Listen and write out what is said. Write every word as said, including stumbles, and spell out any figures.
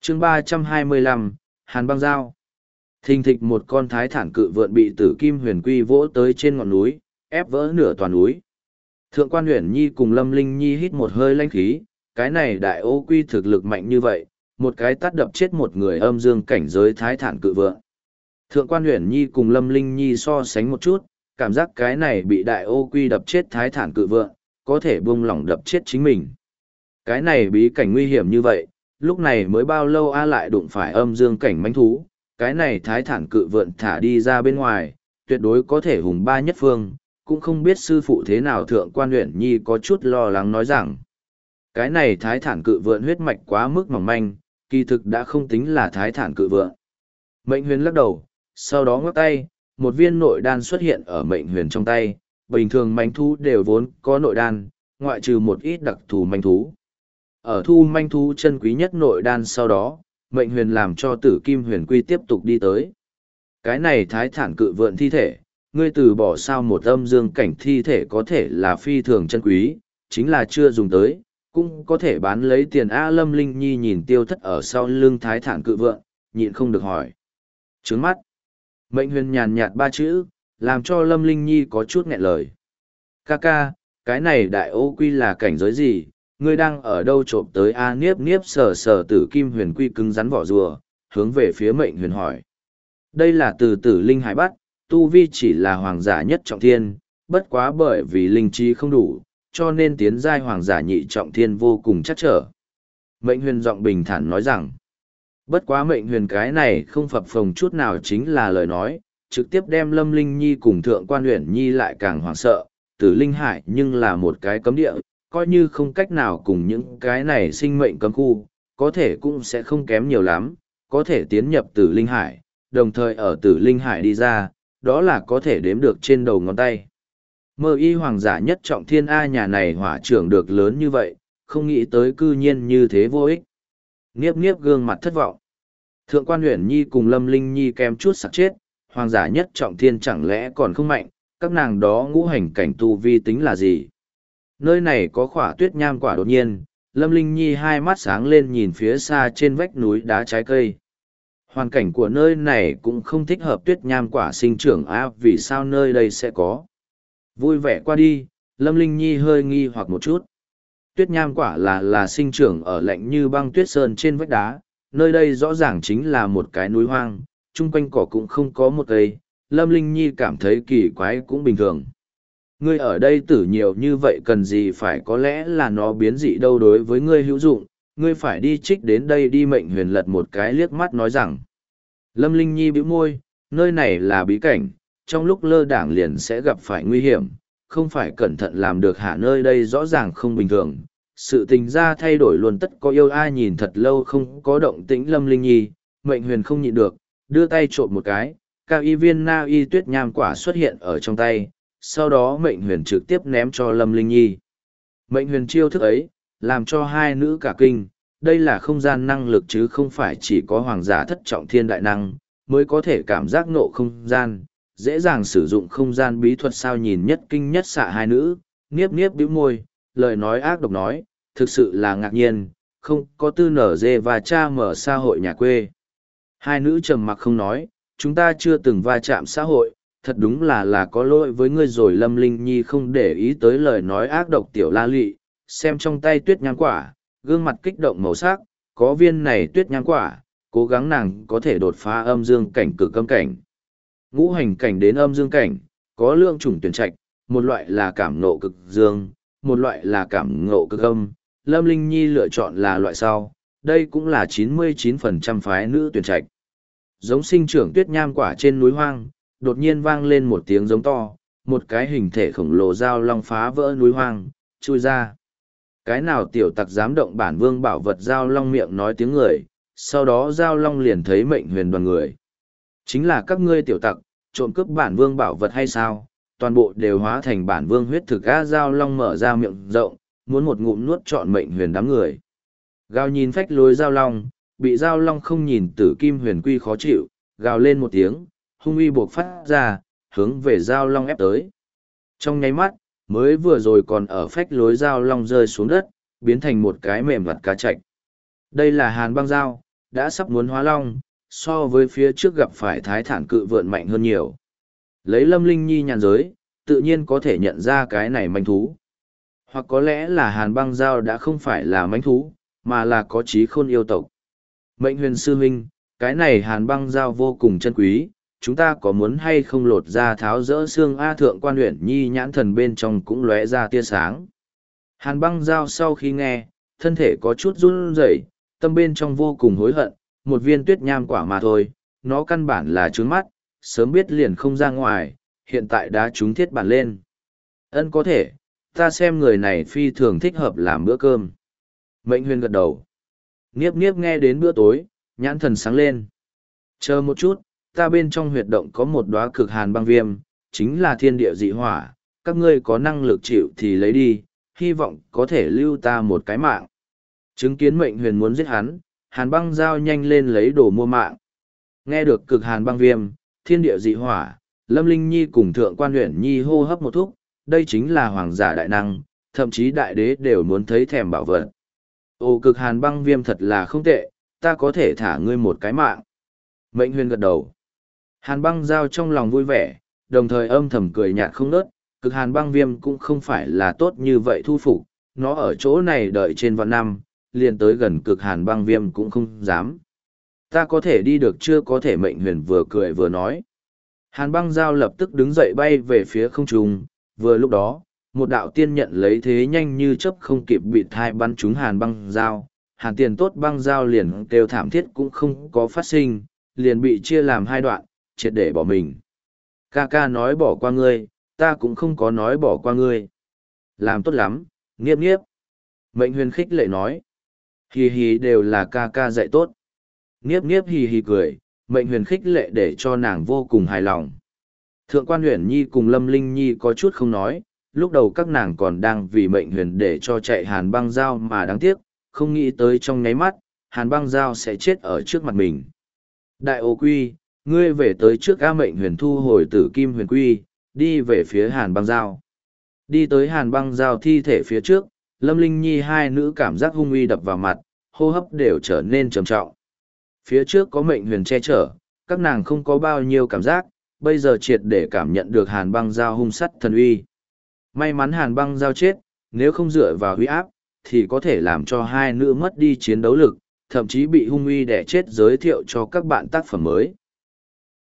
chương ba trăm hai mươi lăm, Hàn băng giao. Thình thịch một con thái thản cự vượn bị tử kim huyền quy vỗ tới trên ngọn núi, ép vỡ nửa toàn núi. Thượng quan Huyền Nhi cùng Lâm Linh Nhi hít một hơi lãnh khí, cái này đại ô quy thực lực mạnh như vậy, một cái tát đập chết một người âm dương cảnh giới thái thản cự vượn. Thượng quan Huyền Nhi cùng Lâm Linh Nhi so sánh một chút, cảm giác cái này bị đại ô quy đập chết thái thản cự vượn, có thể buông lỏng đập chết chính mình. Cái này bí cảnh nguy hiểm như vậy, lúc này mới bao lâu a lại đụng phải âm dương cảnh mãnh thú, cái này thái thản cự vượn thả đi ra bên ngoài, tuyệt đối có thể hùng ba nhất phương, cũng không biết sư phụ thế nào. Thượng quan Huyền Nhi có chút lo lắng nói rằng, cái này thái thản cự vượn huyết mạch quá mức mỏng manh, kỳ thực đã không tính là thái thản cự vượn. Mệnh huyền lắc đầu, sau đó ngoắc tay, một viên nội đan xuất hiện ở mệnh huyền trong tay. Bình thường manh thú đều vốn có nội đan, ngoại trừ một ít đặc thù manh thú. Ở thu manh thú chân quý nhất nội đan sau đó, mệnh huyền làm cho tử kim huyền quy tiếp tục đi tới. Cái này thái thản cự vượn thi thể, ngươi từ bỏ sao một âm dương cảnh thi thể có thể là phi thường chân quý, chính là chưa dùng tới, cũng có thể bán lấy tiền. A Lâm Linh Nhi nhìn tiêu thất ở sau lưng thái thản cự vượn, nhịn không được hỏi. Trướng mắt. Mệnh huyền nhàn nhạt ba chữ, làm cho Lâm Linh Nhi có chút nghẹn lời. Ca ca, cái này đại ô quy là cảnh giới gì, ngươi đang ở đâu trộm tới? A niếp niếp sờ sờ tử kim huyền quy cứng rắn vỏ rùa, hướng về phía mệnh huyền hỏi. Đây là từ tử linh hải bắt, tu vi chỉ là hoàng giả nhất trọng thiên, bất quá bởi vì linh trí không đủ, cho nên tiến giai hoàng giả nhị trọng thiên vô cùng chắc trở. Mệnh huyền giọng bình thản nói rằng, bất quá mệnh huyền cái này không phập phồng chút nào chính là lời nói, trực tiếp đem Lâm Linh Nhi cùng Thượng quan Huyền Nhi lại càng hoảng sợ. Tử linh hải nhưng là một cái cấm địa, coi như không cách nào cùng những cái này sinh mệnh cấm khu, có thể cũng sẽ không kém nhiều lắm, có thể tiến nhập tử linh hải, đồng thời ở tử linh hải đi ra, đó là có thể đếm được trên đầu ngón tay. Mơ y hoàng giả nhất trọng thiên A, nhà này hỏa trưởng được lớn như vậy, không nghĩ tới cư nhiên như thế vô ích. Niếp niếp gương mặt thất vọng. Thượng quan Huyền Nhi cùng Lâm Linh Nhi kém chút sặc chết, hoàng giả nhất trọng thiên chẳng lẽ còn không mạnh, các nàng đó ngũ hành cảnh tu vi tính là gì? Nơi này có khỏa tuyết nham quả. Đột nhiên, Lâm Linh Nhi hai mắt sáng lên nhìn phía xa trên vách núi đá trái cây. Hoàn cảnh của nơi này cũng không thích hợp tuyết nham quả sinh trưởng á, vì sao nơi đây sẽ có? Vui vẻ qua đi, Lâm Linh Nhi hơi nghi hoặc một chút. Tuyết nham quả là là sinh trưởng ở lạnh như băng tuyết sơn trên vách đá, nơi đây rõ ràng chính là một cái núi hoang, chung quanh cỏ cũng không có một cây. Lâm Linh Nhi cảm thấy kỳ quái cũng bình thường. Ngươi ở đây tử nhiều như vậy cần gì phải, có lẽ là nó biến dị đâu, đối với ngươi hữu dụng, ngươi phải đi trích đến đây đi. Mệnh huyền lật một cái liếc mắt nói rằng. Lâm Linh Nhi bĩu môi, nơi này là bí cảnh, trong lúc lơ đảng liền sẽ gặp phải nguy hiểm, không phải cẩn thận làm được hả? Nơi đây rõ ràng không bình thường, sự tình ra thay đổi luôn tất có yêu. Ai nhìn thật lâu không có động tĩnh Lâm Linh Nhi, mệnh huyền không nhịn được, đưa tay trộm một cái, cao y viên na y tuyết nham quả xuất hiện ở trong tay, sau đó mệnh huyền trực tiếp ném cho Lâm Linh Nhi. Mệnh huyền chiêu thức ấy, làm cho hai nữ cả kinh, đây là không gian năng lực chứ không phải chỉ có hoàng giả thất trọng thiên đại năng, mới có thể cảm giác ngộ không gian, dễ dàng sử dụng không gian bí thuật sao? Nhìn nhất kinh nhất xạ hai nữ, niếp niếp bĩu môi, lời nói ác độc nói, thực sự là ngạc nhiên, không có tư nở dê và cha mở xã hội nhà quê. Hai nữ trầm mặc không nói, chúng ta chưa từng va chạm xã hội, thật đúng là là có lỗi với ngươi rồi. Lâm Linh Nhi không để ý tới lời nói ác độc tiểu la lị, xem trong tay tuyết nham quả, gương mặt kích động màu sắc, có viên này tuyết nham quả, cố gắng nàng có thể đột phá âm dương cảnh cực âm cảnh. Ngũ hành cảnh đến âm dương cảnh, có lượng chủng tuyển trạch, một loại là cảm ngộ cực dương, một loại là cảm ngộ cực âm. Lâm Linh Nhi lựa chọn là loại sau, đây cũng là chín mươi chín phần trăm phái nữ tuyển trạch. Giống sinh trưởng tuyết nham quả trên núi hoang, đột nhiên vang lên một tiếng giống to, một cái hình thể khổng lồ dao long phá vỡ núi hoang, chui ra. Cái nào tiểu tặc dám động bản vương bảo vật? Dao long miệng nói tiếng người, sau đó dao long liền thấy mệnh huyền đoàn người. Chính là các ngươi tiểu tặc, trộm cướp bản vương bảo vật hay sao? Toàn bộ đều hóa thành bản vương huyết thực. Á, dao long mở ra miệng rộng, muốn một ngụm nuốt trọn mệnh huyền đám người. Gào nhìn phách lối dao long, bị dao long không nhìn tử kim huyền quy khó chịu, gào lên một tiếng, hung uy buộc phát ra, hướng về dao long ép tới. Trong nháy mắt, mới vừa rồi còn ở phách lối dao long rơi xuống đất, biến thành một cái mềm vặt cá chạch. Đây là hàn băng dao, đã sắp muốn hóa long, so với phía trước gặp phải thái thản cự vượn mạnh hơn nhiều. Lấy Lâm Linh Nhi nhàn giới, tự nhiên có thể nhận ra cái này manh thú. Hoặc có lẽ là hàn băng dao đã không phải là manh thú, mà là có trí khôn yêu tộc. Mệnh huyền sư huynh, cái này hàn băng dao vô cùng chân quý, chúng ta có muốn hay không lột ra tháo rỡ xương A Thượng Quan Uyển Nhi nhãn thần bên trong cũng lóe ra tia sáng. Hàn băng dao sau khi nghe, thân thể có chút run rẩy, tâm bên trong vô cùng hối hận, một viên tuyết nham quả mà thôi, nó căn bản là trướng mắt, sớm biết liền không ra ngoài, hiện tại đã trúng thiết bản lên. Ân có thể, ta xem người này phi thường thích hợp làm bữa cơm. Mệnh huyền gật đầu. Niếp niếp nghe đến bữa tối, nhãn thần sáng lên. Chờ một chút, ta bên trong huyệt động có một đóa cực hàn băng viêm, chính là thiên địa dị hỏa, các ngươi có năng lực chịu thì lấy đi, hy vọng có thể lưu ta một cái mạng. Chứng kiến mệnh huyền muốn giết hắn, hàn băng giao nhanh lên lấy đồ mua mạng. Nghe được cực hàn băng viêm, thiên địa dị hỏa, Lâm Linh Nhi cùng Thượng Quan Uyển Nhi hô hấp một thúc, đây chính là hoàng giả đại năng, thậm chí đại đế đều muốn thấy thèm bảo vật. Ồ, cực hàn băng viêm thật là không tệ, ta có thể thả ngươi một cái mạng. Mệnh huyền gật đầu. Hàn băng giao trong lòng vui vẻ, đồng thời âm thầm cười nhạt không nớt, cực hàn băng viêm cũng không phải là tốt như vậy thu phục, nó ở chỗ này đợi trên vạn năm, liền tới gần cực hàn băng viêm cũng không dám. Ta có thể đi được chưa, có thể, mệnh huyền vừa cười vừa nói. Hàn băng giao lập tức đứng dậy bay về phía không trung, vừa lúc đó, một đạo tiên nhận lấy thế nhanh như chớp không kịp bị thai bắn trúng hàn băng giao. Hàn tiền tốt băng giao liền kêu thảm thiết cũng không có phát sinh, liền bị chia làm hai đoạn, triệt để bỏ mình. Ca ca nói bỏ qua ngươi, ta cũng không có nói bỏ qua ngươi. Làm tốt lắm, nghiếp nghiếp. Mệnh huyền khích lệ nói. Hì hì đều là ca ca dạy tốt. Nghiếp nghiếp hì hì cười, mệnh huyền khích lệ để cho nàng vô cùng hài lòng. Thượng Quan Uyển Nhi cùng Lâm Linh Nhi có chút không nói, lúc đầu các nàng còn đang vì mệnh huyền để cho chạy hàn băng dao mà đáng tiếc, không nghĩ tới trong nháy mắt, hàn băng dao sẽ chết ở trước mặt mình. Đại ô quy, ngươi về tới trước A. Mệnh huyền thu hồi tử kim huyền quy, đi về phía hàn băng dao. Đi tới hàn băng dao thi thể phía trước, Lâm Linh Nhi hai nữ cảm giác hung uy đập vào mặt, hô hấp đều trở nên trầm trọng. Phía trước có mệnh huyền che chở, các nàng không có bao nhiêu cảm giác, bây giờ triệt để cảm nhận được hàn băng dao hung sắt thần uy. May mắn hàn băng dao chết, nếu không dựa vào huy áp, thì có thể làm cho hai nữ mất đi chiến đấu lực, thậm chí bị hung uy đẻ chết. Giới thiệu cho các bạn tác phẩm mới.